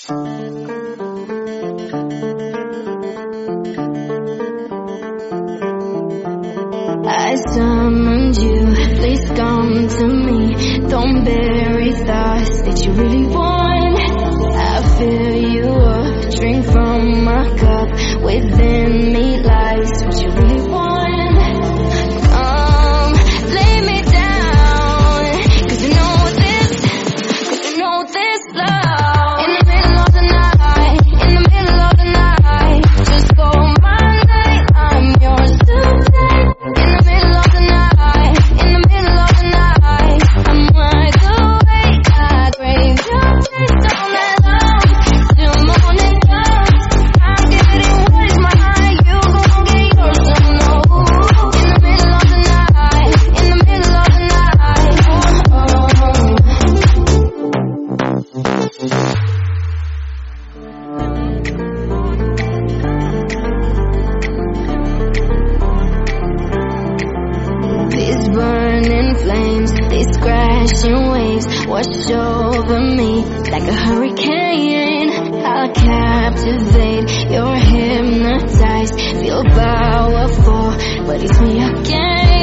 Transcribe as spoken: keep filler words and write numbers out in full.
I summoned you, please come to me. Don't bury thoughts that you really want. I fill you up, drink from my cup. Within me lies what you really want. Come, lay me down, cause you know this, cause you know this love. In the middle of the night, in the middle of the night, just call my name, I'm yours today. In the middle of the night, in the middle of the night, I'm wide awake, I crave your taste all night long, till morning comes. I'm getting what is mine, you gon' get yours, so no. In the middle of the night, in the middle of the night, oh, oh. These burning flames, these crashing waves wash over me like a hurricane. I'll captivate, you're hypnotized, feel powerful, but it's me again.